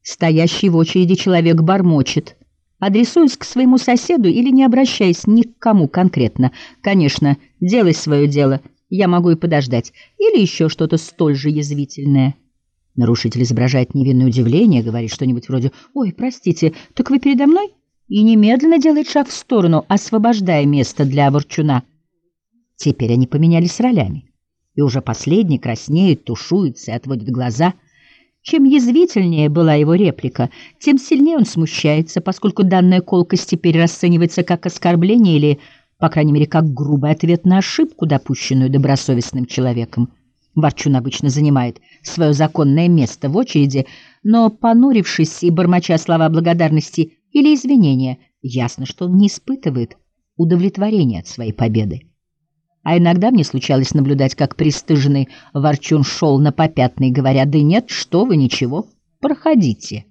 Стоящий в очереди человек бормочет, адресуясь к своему соседу или не обращаясь ни к кому конкретно. Конечно, делай свое дело, я могу и подождать. Или еще что-то столь же язвительное. Нарушитель изображает невинное удивление, говорит что-нибудь вроде «Ой, простите, так вы передо мной?» и немедленно делает шаг в сторону, освобождая место для ворчуна. Теперь они поменялись ролями, и уже последний краснеет, тушуется и отводит глаза. Чем язвительнее была его реплика, тем сильнее он смущается, поскольку данная колкость теперь расценивается как оскорбление или, по крайней мере, как грубый ответ на ошибку, допущенную добросовестным человеком. Ворчун обычно занимает свое законное место в очереди, но, понурившись и бормоча слова благодарности или извинения, ясно, что он не испытывает удовлетворения от своей победы. А иногда мне случалось наблюдать, как пристыженный ворчун шел на попятный, говоря: «Да нет, что вы, ничего, проходите».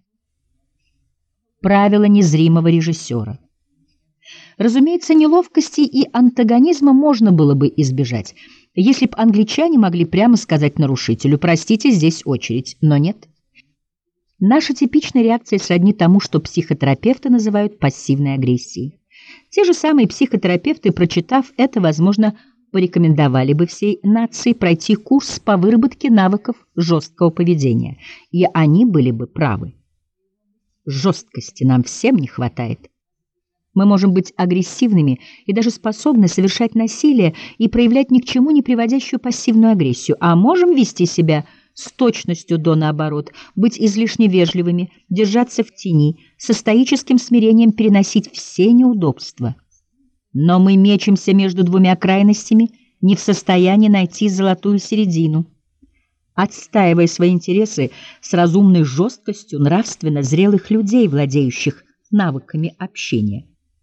Правило незримого режиссера. Разумеется, неловкости и антагонизма можно было бы избежать, если б англичане могли прямо сказать нарушителю: «Простите, здесь очередь», но нет. Наша типичная реакция сродни тому, что психотерапевты называют пассивной агрессией. Те же самые психотерапевты, прочитав это, возможно, порекомендовали бы всей нации пройти курс по выработке навыков жесткого поведения, и они были бы правы. Жесткости нам всем не хватает. Мы можем быть агрессивными и даже способны совершать насилие и проявлять ни к чему не приводящую пассивную агрессию, а можем вести себя с точностью до наоборот, быть излишне вежливыми, держаться в тени, со стоическим смирением переносить все неудобства. Но мы мечемся между двумя крайностями, не в состоянии найти золотую середину. Отстаивая свои интересы с разумной жесткостью нравственно зрелых людей, владеющих навыками общения.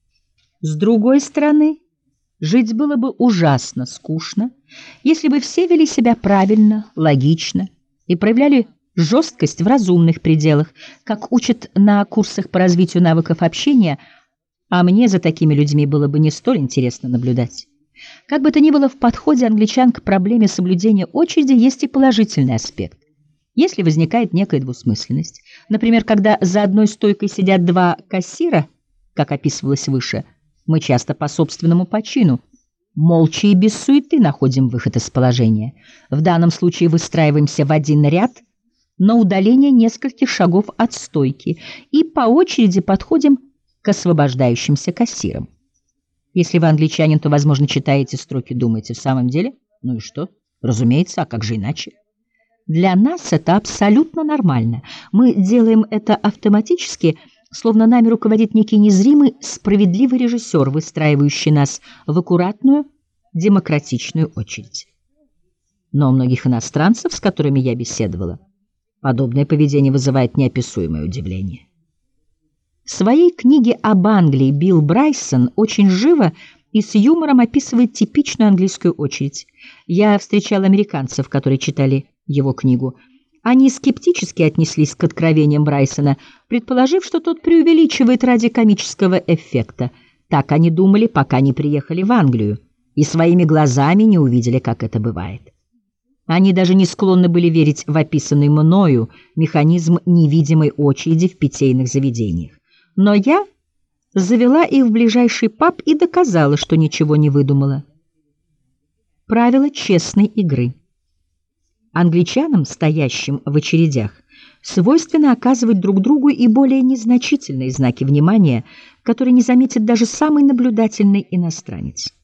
С другой стороны, жить было бы ужасно скучно, если бы все вели себя правильно, логично и проявляли жесткость в разумных пределах, как учат на курсах по развитию навыков общения, а мне за такими людьми было бы не столь интересно наблюдать. Как бы то ни было, в подходе англичан к проблеме соблюдения очереди есть и положительный аспект. Если возникает некая двусмысленность, например, когда за одной стойкой сидят два кассира, как описывалось выше, мы часто по собственному почину, молча и без суеты находим выход из положения. В данном случае выстраиваемся в один ряд на удаление нескольких шагов от стойки и по очереди подходим к освобождающимся кассирам. Если вы англичанин, то, возможно, читаете строки, думаете: в самом деле? Ну и что? Разумеется, а как же иначе? Для нас это абсолютно нормально. Мы делаем это автоматически, словно нами руководит некий незримый, справедливый режиссер, выстраивающий нас в аккуратную, демократичную очередь. Но у многих иностранцев, с которыми я беседовала, подобное поведение вызывает неописуемое удивление. В своей книге об Англии Билл Брайсон очень живо и с юмором описывает типичную английскую очередь. Я встречал американцев, которые читали его книгу. Они скептически отнеслись к откровениям Брайсона, предположив, что тот преувеличивает ради комического эффекта. Так они думали, пока не приехали в Англию, и своими глазами не увидели, как это бывает. Они даже не склонны были верить в описанный мною механизм невидимой очереди в питейных заведениях. Но я завела их в ближайший паб и доказала, что ничего не выдумала. Правило честной игры. Англичанам, стоящим в очередях, свойственно оказывать друг другу и более незначительные знаки внимания, которые не заметит даже самый наблюдательный иностранец.